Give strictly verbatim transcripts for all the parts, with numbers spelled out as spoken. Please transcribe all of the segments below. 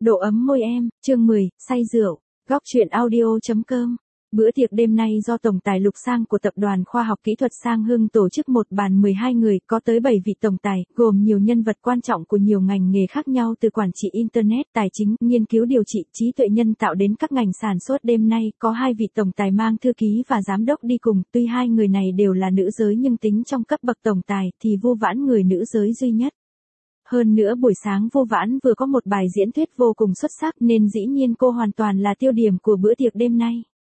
Độ ấm môi em, chương mười, say rượu. Góc truyện audio chấm com. Bữa tiệc đêm nay do Tổng tài Lục Sang của Tập đoàn Khoa học Kỹ thuật Sang Hưng tổ chức, một bàn mười hai người, có tới bảy vị tổng tài, gồm nhiều nhân vật quan trọng của nhiều ngành nghề khác nhau, từ quản trị Internet, tài chính, nghiên cứu điều trị, trí tuệ nhân tạo đến các ngành sản xuất. Đêm nay, có hai vị tổng tài mang thư ký và giám đốc đi cùng, tuy hai người này đều là nữ giới nhưng tính trong cấp bậc tổng tài, thì Vu Vãn người nữ giới duy nhất. Hơn nữa buổi sáng Vu Vãn vừa có một bài diễn thuyết vô cùng xuất sắc nên dĩ nhiên cô hoàn toàn là tiêu điểm của bữa tiệc đêm nay.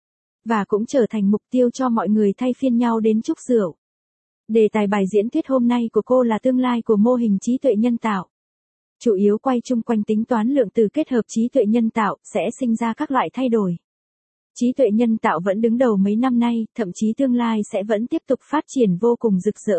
Và cũng trở thành mục tiêu cho mọi người thay phiên nhau đến chúc rượu. Đề tài bài diễn thuyết hôm nay của cô là tương lai của mô hình trí tuệ nhân tạo. Chủ yếu quay chung quanh tính toán lượng từ kết hợp trí tuệ nhân tạo sẽ sinh ra các loại thay đổi. Trí tuệ nhân tạo vẫn đứng đầu mấy năm nay, thậm chí tương lai sẽ vẫn tiếp tục phát triển vô cùng rực rỡ.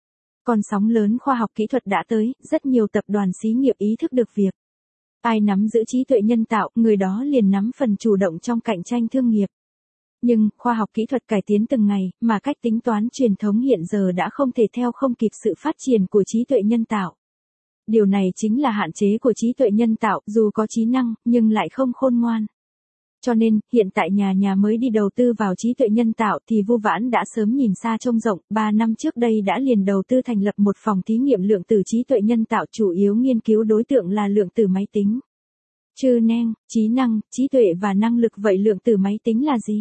Con sóng lớn khoa học kỹ thuật đã tới, rất nhiều tập đoàn xí nghiệp ý thức được việc. Ai nắm giữ trí tuệ nhân tạo, người đó liền nắm phần chủ động trong cạnh tranh thương nghiệp. Nhưng, khoa học kỹ thuật cải tiến từng ngày, mà cách tính toán truyền thống hiện giờ đã không thể theo không kịp sự phát triển của trí tuệ nhân tạo. Điều này chính là hạn chế của trí tuệ nhân tạo, dù có trí năng, nhưng lại không khôn ngoan. Cho nên, hiện tại nhà nhà mới đi đầu tư vào trí tuệ nhân tạo thì Vu Vãn đã sớm nhìn xa trông rộng, ba năm trước đây đã liền đầu tư thành lập một phòng thí nghiệm lượng tử trí tuệ nhân tạo, chủ yếu nghiên cứu đối tượng là lượng tử máy tính. Chư neng, trí năng, trí tuệ và năng lực. Vậy lượng tử máy tính là gì?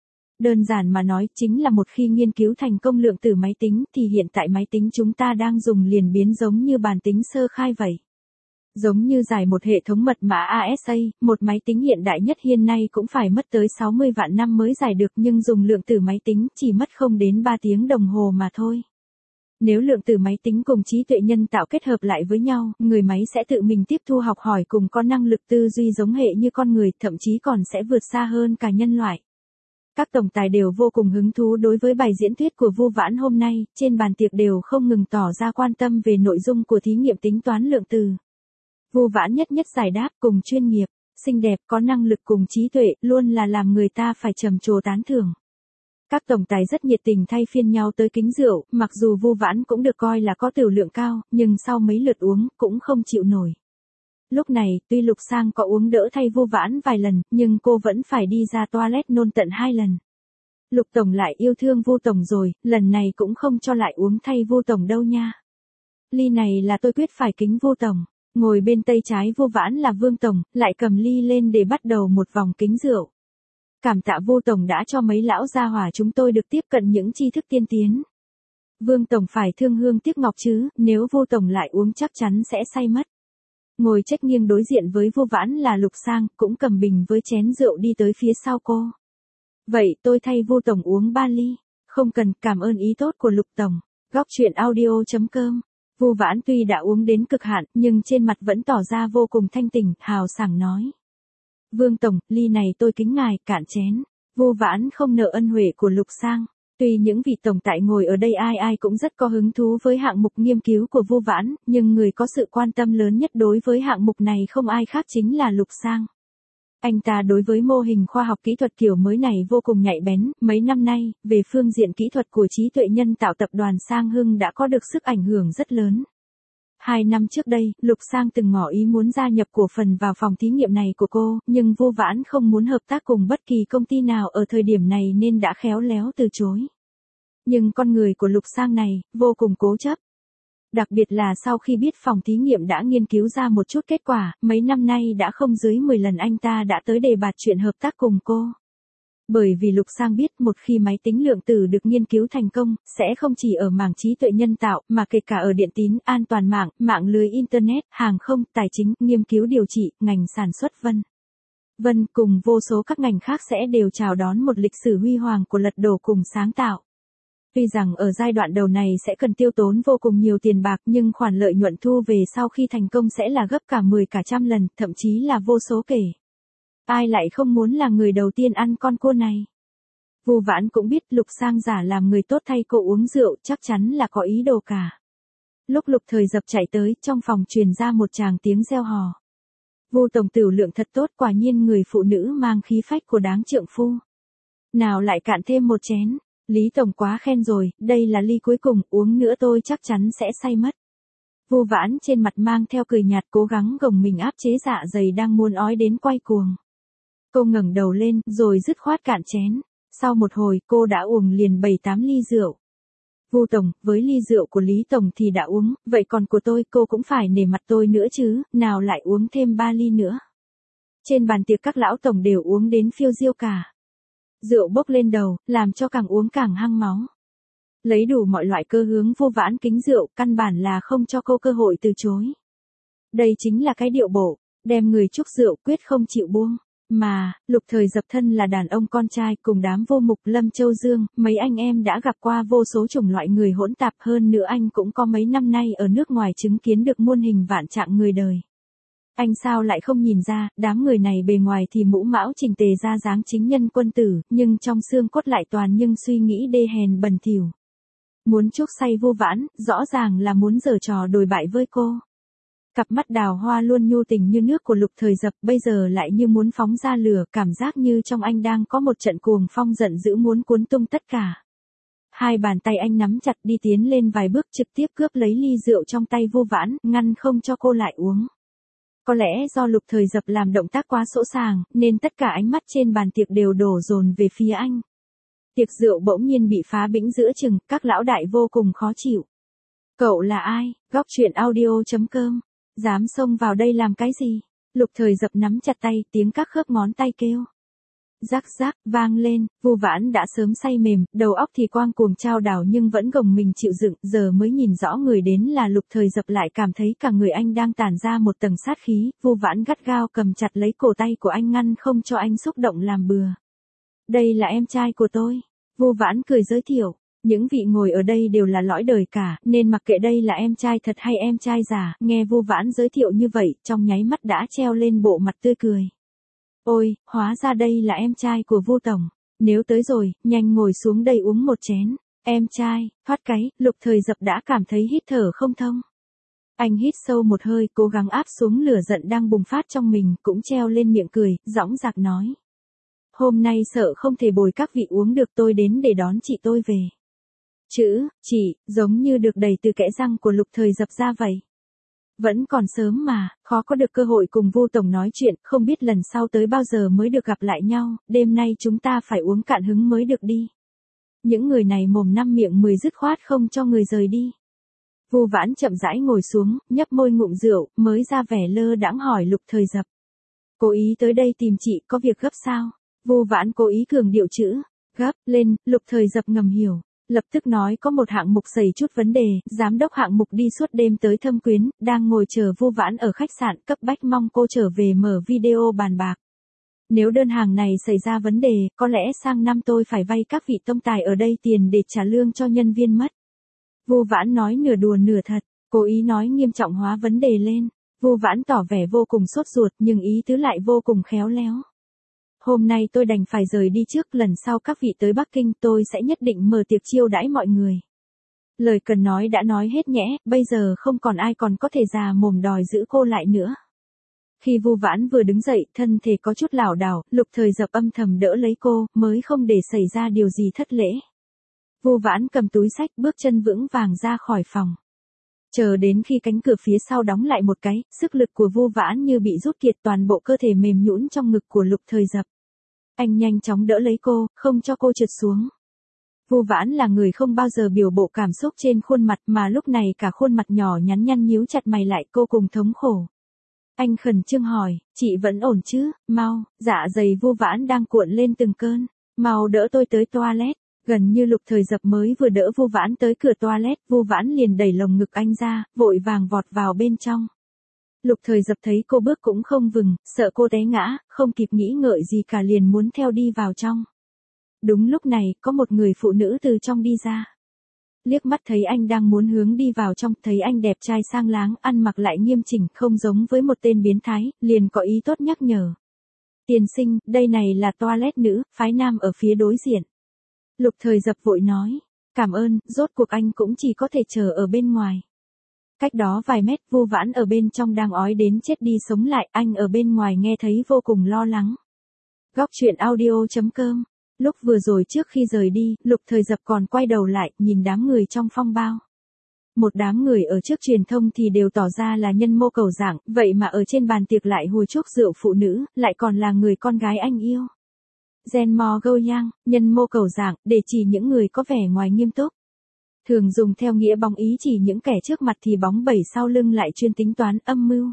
Đơn giản mà nói, chính là một khi nghiên cứu thành công lượng tử máy tính thì hiện tại máy tính chúng ta đang dùng liền biến giống như bàn tính sơ khai vậy. Giống như giải một hệ thống mật mã a ét a, một máy tính hiện đại nhất hiện nay cũng phải mất tới sáu mươi vạn năm mới giải được, nhưng dùng lượng tử máy tính chỉ mất không đến ba tiếng đồng hồ mà thôi. Nếu lượng tử máy tính cùng trí tuệ nhân tạo kết hợp lại với nhau, người máy sẽ tự mình tiếp thu học hỏi cùng có năng lực tư duy giống hệ như con người, thậm chí còn sẽ vượt xa hơn cả nhân loại. Các tổng tài đều vô cùng hứng thú đối với bài diễn thuyết của Vu Vãn hôm nay, trên bàn tiệc đều không ngừng tỏ ra quan tâm về nội dung của thí nghiệm tính toán lượng tử. Vu Vãn nhất nhất giải đáp, cùng chuyên nghiệp, xinh đẹp, có năng lực cùng trí tuệ, luôn là làm người ta phải trầm trồ tán thưởng. Các tổng tài rất nhiệt tình thay phiên nhau tới kính rượu, mặc dù Vu Vãn cũng được coi là có tửu lượng cao, nhưng sau mấy lượt uống, cũng không chịu nổi. Lúc này, tuy Lục Sang có uống đỡ thay Vu Vãn vài lần, nhưng cô vẫn phải đi ra toilet nôn tận hai lần. Lục Tổng lại yêu thương Vu Tổng rồi, lần này cũng không cho lại uống thay Vu Tổng đâu nha. Ly này là tôi quyết phải kính Vu Tổng. Ngồi bên tay trái Vu Vãn là Vương Tổng, lại cầm ly lên để bắt đầu một vòng kính rượu. Cảm tạ Vu Tổng đã cho mấy lão gia hỏa chúng tôi được tiếp cận những tri thức tiên tiến. Vương Tổng phải thương hương tiếc ngọc chứ, nếu Vu Tổng lại uống chắc chắn sẽ say mất. Ngồi chếch nghiêng đối diện với Vu Vãn là Lục Sang, cũng cầm bình với chén rượu đi tới phía sau cô. Vậy tôi thay Vu Tổng uống ba ly. Không cần, cảm ơn ý tốt của Lục Tổng. Góc truyện audio chấm com. Vu Vãn tuy đã uống đến cực hạn, nhưng trên mặt vẫn tỏ ra vô cùng thanh tỉnh, hào sảng nói. Vương Tổng, ly này tôi kính ngài, cạn chén. Vu Vãn không nợ ân huệ của Lục Sang. Tuy những vị tổng tại ngồi ở đây ai ai cũng rất có hứng thú với hạng mục nghiên cứu của Vu Vãn, nhưng người có sự quan tâm lớn nhất đối với hạng mục này không ai khác chính là Lục Sang. Anh ta đối với mô hình khoa học kỹ thuật kiểu mới này vô cùng nhạy bén, mấy năm nay, về phương diện kỹ thuật của trí tuệ nhân tạo tập đoàn Sang Hưng đã có được sức ảnh hưởng rất lớn. Hai năm trước đây, Lục Sang từng ngỏ ý muốn gia nhập cổ phần vào phòng thí nghiệm này của cô, nhưng Vu Vãn không muốn hợp tác cùng bất kỳ công ty nào ở thời điểm này nên đã khéo léo từ chối. Nhưng con người của Lục Sang này, vô cùng cố chấp. Đặc biệt là sau khi biết phòng thí nghiệm đã nghiên cứu ra một chút kết quả, mấy năm nay đã không dưới mười lần anh ta đã tới đề bạt chuyện hợp tác cùng cô. Bởi vì Lục Sang biết một khi máy tính lượng tử được nghiên cứu thành công, sẽ không chỉ ở mảng trí tuệ nhân tạo, mà kể cả ở điện tín, an toàn mạng, mạng lưới Internet, hàng không, tài chính, nghiên cứu điều trị, ngành sản xuất vân vân cùng vô số các ngành khác sẽ đều chào đón một lịch sử huy hoàng của lật đổ cùng sáng tạo. Tuy rằng ở giai đoạn đầu này sẽ cần tiêu tốn vô cùng nhiều tiền bạc, nhưng khoản lợi nhuận thu về sau khi thành công sẽ là gấp cả mười cả trăm lần, thậm chí là vô số kể. Ai lại không muốn là người đầu tiên ăn con cua này. Vu Vãn cũng biết Lục Sang giả làm người tốt thay cô uống rượu, chắc chắn là có ý đồ cả. Lúc Lục Thời Dập chạy tới, trong phòng truyền ra một tràng tiếng reo hò. Vu Tổng tửu lượng thật tốt, quả nhiên người phụ nữ mang khí phách của đáng trượng phu. Nào lại cạn thêm một chén. Lý Tổng quá khen rồi, đây là ly cuối cùng, uống nữa tôi chắc chắn sẽ say mất. Vu Vãn trên mặt mang theo cười nhạt cố gắng gồng mình áp chế dạ dày đang muốn ói đến quay cuồng. Cô ngẩng đầu lên, rồi dứt khoát cạn chén. Sau một hồi, cô đã uống liền bảy tám ly rượu. Vu Tổng, với ly rượu của Lý Tổng thì đã uống, vậy còn của tôi cô cũng phải nể mặt tôi nữa chứ, nào lại uống thêm ba ly nữa. Trên bàn tiệc các lão tổng đều uống đến phiêu diêu cả. Rượu bốc lên đầu, làm cho càng uống càng hăng máu. Lấy đủ mọi loại cơ hướng Vu Vãn kính rượu, căn bản là không cho cô cơ hội từ chối. Đây chính là cái điệu bộ, đem người chúc rượu quyết không chịu buông. Mà, Lục Thời Dập thân là đàn ông con trai cùng đám vô mục Lâm Châu Dương, mấy anh em đã gặp qua vô số chủng loại người hỗn tạp hơn nữa anh cũng có mấy năm nay ở nước ngoài chứng kiến được muôn hình vạn trạng người đời. Anh sao lại không nhìn ra, đám người này bề ngoài thì mũ mão chỉnh tề ra dáng chính nhân quân tử, nhưng trong xương cốt lại toàn nhưng suy nghĩ đê hèn bẩn thỉu. Muốn chuốc say Vu Vãn, rõ ràng là muốn giở trò đồi bại với cô. Cặp mắt đào hoa luôn nhu tình như nước của Lục Thời Dập bây giờ lại như muốn phóng ra lửa, cảm giác như trong anh đang có một trận cuồng phong giận dữ muốn cuốn tung tất cả. Hai bàn tay anh nắm chặt đi tiến lên vài bước trực tiếp cướp lấy ly rượu trong tay Vu Vãn, ngăn không cho cô lại uống. Có lẽ do Lục Thời Dập làm động tác quá sỗ sàng, nên tất cả ánh mắt trên bàn tiệc đều đổ dồn về phía anh. Tiệc rượu bỗng nhiên bị phá bĩnh giữa chừng, các lão đại vô cùng khó chịu. Cậu là ai? Góc truyện audio chấm com. Dám xông vào đây làm cái gì? Lục Thời Dập nắm chặt tay, tiếng các khớp ngón tay kêu. Rắc rắc, vang lên, Vu Vãn đã sớm say mềm, đầu óc thì quang cuồng trao đảo nhưng vẫn gồng mình chịu đựng, giờ mới nhìn rõ người đến là Lục Thời Dập lại cảm thấy cả người anh đang tản ra một tầng sát khí, Vu Vãn gắt gao cầm chặt lấy cổ tay của anh ngăn không cho anh xúc động làm bừa. Đây là em trai của tôi. Vu Vãn cười giới thiệu. Những vị ngồi ở đây đều là lõi đời cả, nên mặc kệ đây là em trai thật hay em trai giả, nghe Vu Vãn giới thiệu như vậy, trong nháy mắt đã treo lên bộ mặt tươi cười. Ôi, hóa ra đây là em trai của Vu Tổng. Nếu tới rồi, nhanh ngồi xuống đây uống một chén. Em trai, thoát cái, Lục Thời Dập đã cảm thấy hít thở không thông. Anh hít sâu một hơi, cố gắng áp xuống lửa giận đang bùng phát trong mình, cũng treo lên miệng cười, dõng dạc nói. Hôm nay sợ không thể bồi các vị uống được tôi đến để đón chị tôi về. Chữ, chị, giống như được đẩy từ kẽ răng của Lục Thời Dập ra vậy. Vẫn còn sớm mà, khó có được cơ hội cùng Vu Tổng nói chuyện, không biết lần sau tới bao giờ mới được gặp lại nhau, đêm nay chúng ta phải uống cạn hứng mới được đi. Những người này mồm năm miệng mười dứt khoát không cho người rời đi. Vu Vãn chậm rãi ngồi xuống, nhấp môi ngụm rượu, mới ra vẻ lơ đãng hỏi Lục Thời Dập. Cố ý tới đây tìm chị có việc gấp sao? Vu Vãn cố ý cường điệu chữ, gấp, lên, Lục Thời Dập ngầm hiểu. Lập tức nói có một hạng mục xảy chút vấn đề, giám đốc hạng mục đi suốt đêm tới Thâm Quyến, đang ngồi chờ Vu Vãn ở khách sạn, cấp bách mong cô trở về mở video bàn bạc. Nếu đơn hàng này xảy ra vấn đề, có lẽ sang năm tôi phải vay các vị tông tài ở đây tiền để trả lương cho nhân viên mất. Vu Vãn nói nửa đùa nửa thật, cố ý nói nghiêm trọng hóa vấn đề lên. Vu Vãn tỏ vẻ vô cùng sốt ruột nhưng ý tứ lại vô cùng khéo léo. Hôm nay tôi đành phải rời đi trước, lần sau các vị tới Bắc Kinh tôi sẽ nhất định mở tiệc chiêu đãi mọi người. Lời cần nói đã nói hết nhẽ, bây giờ không còn ai còn có thể già mồm đòi giữ cô lại nữa. Khi Vu Vãn vừa đứng dậy, thân thể có chút lảo đảo, Lục Thời Dập âm thầm đỡ lấy cô, mới không để xảy ra điều gì thất lễ. Vu Vãn cầm túi xách, bước chân vững vàng ra khỏi phòng. Chờ đến khi cánh cửa phía sau đóng lại một cái, sức lực của Vu Vãn như bị rút kiệt, toàn bộ cơ thể mềm nhũn trong ngực của Lục Thời Dập. Anh nhanh chóng đỡ lấy cô, không cho cô trượt xuống. Vu Vãn là người không bao giờ biểu bộ cảm xúc trên khuôn mặt, mà lúc này cả khuôn mặt nhỏ nhắn nhăn nhíu chặt mày lại, cô cùng thống khổ. Anh khẩn trương hỏi, chị vẫn ổn chứ, mau, dạ dày Vu Vãn đang cuộn lên từng cơn, mau đỡ tôi tới toilet. Gần như Lục Thời Dập mới vừa đỡ Vu Vãn tới cửa toilet, Vu Vãn liền đẩy lồng ngực anh ra, vội vàng vọt vào bên trong. Lục Thời Dập thấy cô bước cũng không vừng, sợ cô té ngã, không kịp nghĩ ngợi gì cả liền muốn theo đi vào trong. Đúng lúc này, có một người phụ nữ từ trong đi ra. Liếc mắt thấy anh đang muốn hướng đi vào trong, thấy anh đẹp trai sang láng, ăn mặc lại nghiêm chỉnh, không giống với một tên biến thái, liền có ý tốt nhắc nhở. Tiên sinh, đây này là toilet nữ, phái nam ở phía đối diện. Lục Thời Dập vội nói, cảm ơn, rốt cuộc anh cũng chỉ có thể chờ ở bên ngoài. Cách đó vài mét, Vu Vãn ở bên trong đang ói đến chết đi sống lại, anh ở bên ngoài nghe thấy vô cùng lo lắng. Góc truyện audio chấm com. Lúc vừa rồi trước khi rời đi, Lục Thời Dập còn quay đầu lại, nhìn đám người trong phong bao. Một đám người ở trước truyền thông thì đều tỏ ra là nhân mô cầu dạng, vậy mà ở trên bàn tiệc lại hùi chúc rượu phụ nữ, lại còn là người con gái anh yêu. Gen mo go yang, nhân mô cầu dạng, để chỉ những người có vẻ ngoài nghiêm túc. Thường dùng theo nghĩa bóng ý chỉ những kẻ trước mặt thì bóng bẩy sau lưng lại chuyên tính toán âm mưu.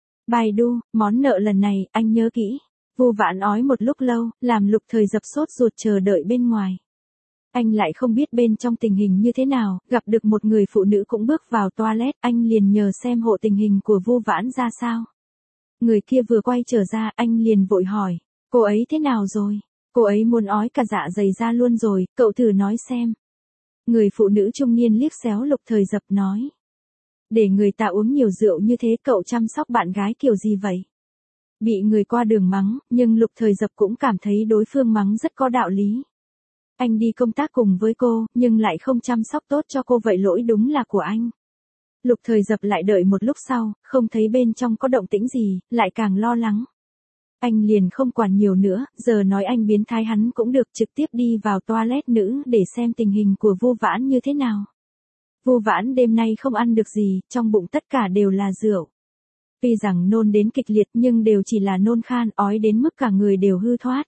Baidu, món nợ lần này, anh nhớ kỹ. Vu Vãn ói một lúc lâu, làm Lục Thời Dập sốt ruột chờ đợi bên ngoài. Anh lại không biết bên trong tình hình như thế nào, gặp được một người phụ nữ cũng bước vào toilet, anh liền nhờ xem hộ tình hình của Vu Vãn ra sao. Người kia vừa quay trở ra, anh liền vội hỏi, cô ấy thế nào rồi? Cô ấy muốn ói cả dạ dày ra luôn rồi, cậu thử nói xem. Người phụ nữ trung niên liếc xéo Lục Thời Dập nói. Để người ta uống nhiều rượu như thế cậu chăm sóc bạn gái kiểu gì vậy? Bị người qua đường mắng, nhưng Lục Thời Dập cũng cảm thấy đối phương mắng rất có đạo lý. Anh đi công tác cùng với cô, nhưng lại không chăm sóc tốt cho cô vậy lỗi đúng là của anh. Lục Thời Dập lại đợi một lúc sau, không thấy bên trong có động tĩnh gì, lại càng lo lắng. Anh liền không quản nhiều nữa, giờ nói anh biến thái hắn cũng được, trực tiếp đi vào toilet nữ để xem tình hình của Vu Vãn như thế nào. Vu Vãn đêm nay không ăn được gì, trong bụng tất cả đều là rượu. Tuy rằng nôn đến kịch liệt nhưng đều chỉ là nôn khan, ói đến mức cả người đều hư thoát.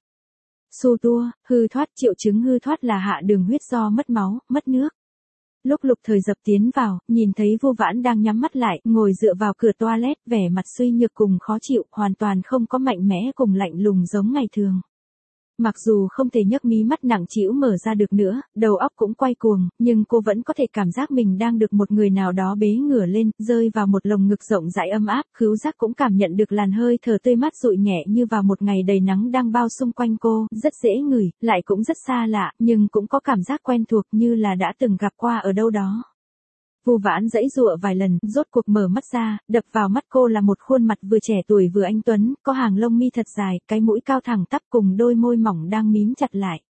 Su tua, hư thoát, triệu chứng hư thoát là hạ đường huyết do mất máu, mất nước. Lúc Lục Thời Dập tiến vào, nhìn thấy Vu Vãn đang nhắm mắt lại, ngồi dựa vào cửa toilet, vẻ mặt suy nhược cùng khó chịu, hoàn toàn không có mạnh mẽ cùng lạnh lùng giống ngày thường. Mặc dù không thể nhấc mí mắt nặng trĩu mở ra được nữa, đầu óc cũng quay cuồng, nhưng cô vẫn có thể cảm giác mình đang được một người nào đó bế ngửa lên, rơi vào một lồng ngực rộng rãi ấm áp, khứu giác cũng cảm nhận được làn hơi thở tươi mát dụi nhẹ như vào một ngày đầy nắng đang bao xung quanh cô, rất dễ ngửi, lại cũng rất xa lạ, nhưng cũng có cảm giác quen thuộc như là đã từng gặp qua ở đâu đó. Vu Vãn giãy giụa vài lần, rốt cuộc mở mắt ra, đập vào mắt cô là một khuôn mặt vừa trẻ tuổi vừa anh tuấn, có hàng lông mi thật dài, cái mũi cao thẳng tắp cùng đôi môi mỏng đang mím chặt lại.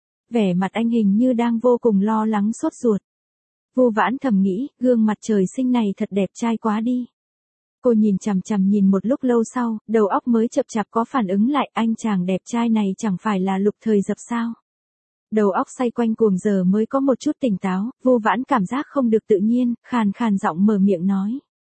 Vẻ mặt anh hình như đang vô cùng lo lắng sốt ruột. Vu Vãn thầm nghĩ, gương mặt trời sinh này thật đẹp trai quá đi. Cô nhìn chằm chằm nhìn một lúc lâu sau, đầu óc mới chập chạp có phản ứng lại, anh chàng đẹp trai này chẳng phải là Lục Thời Dập sao? Đầu óc xoay quanh cuồng giờ mới có một chút tỉnh táo, Vu Vãn cảm giác không được tự nhiên, khàn khàn giọng mở miệng nói.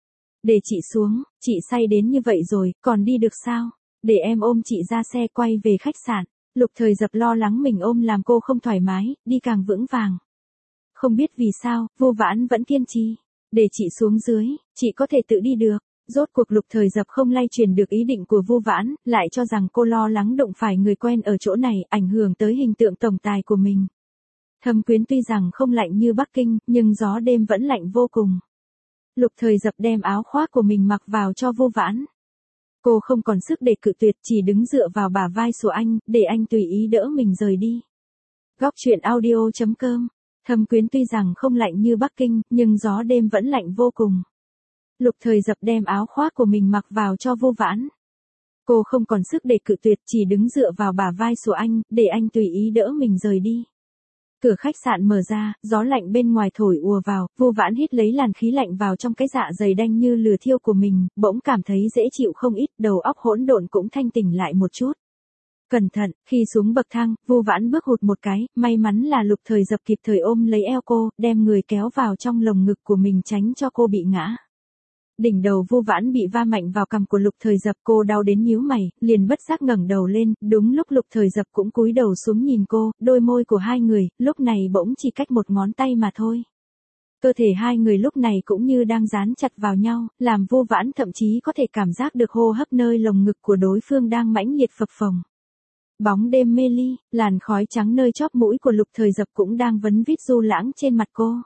Để chị xuống, chị say đến như vậy rồi, còn đi được sao? Để em ôm chị ra xe quay về khách sạn. Lục Thời Dập lo lắng mình ôm làm cô không thoải mái, đi càng vững vàng. Không biết vì sao, Vu Vãn vẫn kiên trì. Để chị xuống dưới, chị có thể tự đi được. Rốt cuộc Lục Thời Dập không lay truyền được ý định của Vu Vãn, lại cho rằng cô lo lắng đụng phải người quen ở chỗ này, ảnh hưởng tới hình tượng tổng tài của mình. Thâm Quyến tuy rằng không lạnh như Bắc Kinh, nhưng gió đêm vẫn lạnh vô cùng. Lục Thời Dập đem áo khoác của mình mặc vào cho Vu Vãn. Cô không còn sức để cự tuyệt, chỉ đứng dựa vào bả vai của anh, để anh tùy ý đỡ mình rời đi. Góc truyện audio chấm com. Thâm Quyến tuy rằng không lạnh như Bắc Kinh, nhưng gió đêm vẫn lạnh vô cùng. Lục Thời Dập đem áo khoác của mình mặc vào cho Vu Vãn. Cô không còn sức để cự tuyệt, chỉ đứng dựa vào bả vai của anh, để anh tùy ý đỡ mình rời đi. Cửa khách sạn mở ra, gió lạnh bên ngoài thổi ùa vào, Vu Vãn hít lấy làn khí lạnh vào trong cái dạ dày đanh như lửa thiêu của mình, bỗng cảm thấy dễ chịu không ít, đầu óc hỗn độn cũng thanh tỉnh lại một chút. Cẩn thận, khi xuống bậc thang, Vu Vãn bước hụt một cái, may mắn là Lục Thời Dập kịp thời ôm lấy eo cô, đem người kéo vào trong lồng ngực của mình tránh cho cô bị ngã. Đỉnh đầu Vu Vãn bị va mạnh vào cằm của Lục Thời Dập, cô đau đến nhíu mày, liền bất giác ngẩng đầu lên, đúng lúc Lục Thời Dập cũng cúi đầu xuống nhìn cô, đôi môi của hai người, lúc này bỗng chỉ cách một ngón tay mà thôi. Cơ thể hai người lúc này cũng như đang dán chặt vào nhau, làm Vu Vãn thậm chí có thể cảm giác được hô hấp nơi lồng ngực của đối phương đang mãnh liệt phập phồng. Bóng đêm mê ly, làn khói trắng nơi chóp mũi của Lục Thời Dập cũng đang vấn vít du lãng trên mặt cô.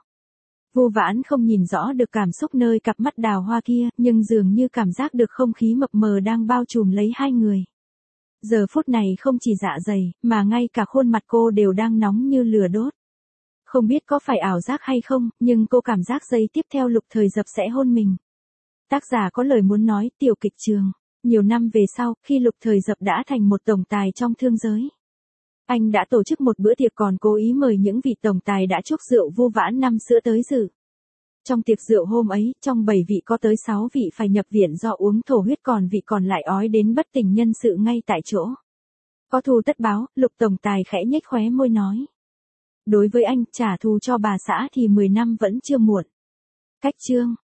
Vu Vãn không nhìn rõ được cảm xúc nơi cặp mắt đào hoa kia, nhưng dường như cảm giác được không khí mập mờ đang bao trùm lấy hai người. Giờ phút này không chỉ dạ dày, mà ngay cả khuôn mặt cô đều đang nóng như lửa đốt. Không biết có phải ảo giác hay không, nhưng cô cảm giác giây tiếp theo Lục Thời Dập sẽ hôn mình. Tác giả có lời muốn nói, tiểu kịch trường. Nhiều năm về sau, khi Lục Thời Dập đã thành một tổng tài trong thương giới, anh đã tổ chức một bữa tiệc còn cố ý mời những vị tổng tài đã chúc rượu Vu Vãn năm xưa tới dự. Trong tiệc rượu hôm ấy, trong bảy vị có tới sáu vị phải nhập viện do uống thổ huyết, còn vị còn lại ói đến bất tỉnh nhân sự ngay tại chỗ. Có thù tất báo, Lục tổng tài khẽ nhếch khóe môi nói. Đối với anh, trả thù cho bà xã thì mười năm vẫn chưa muộn. Cách chương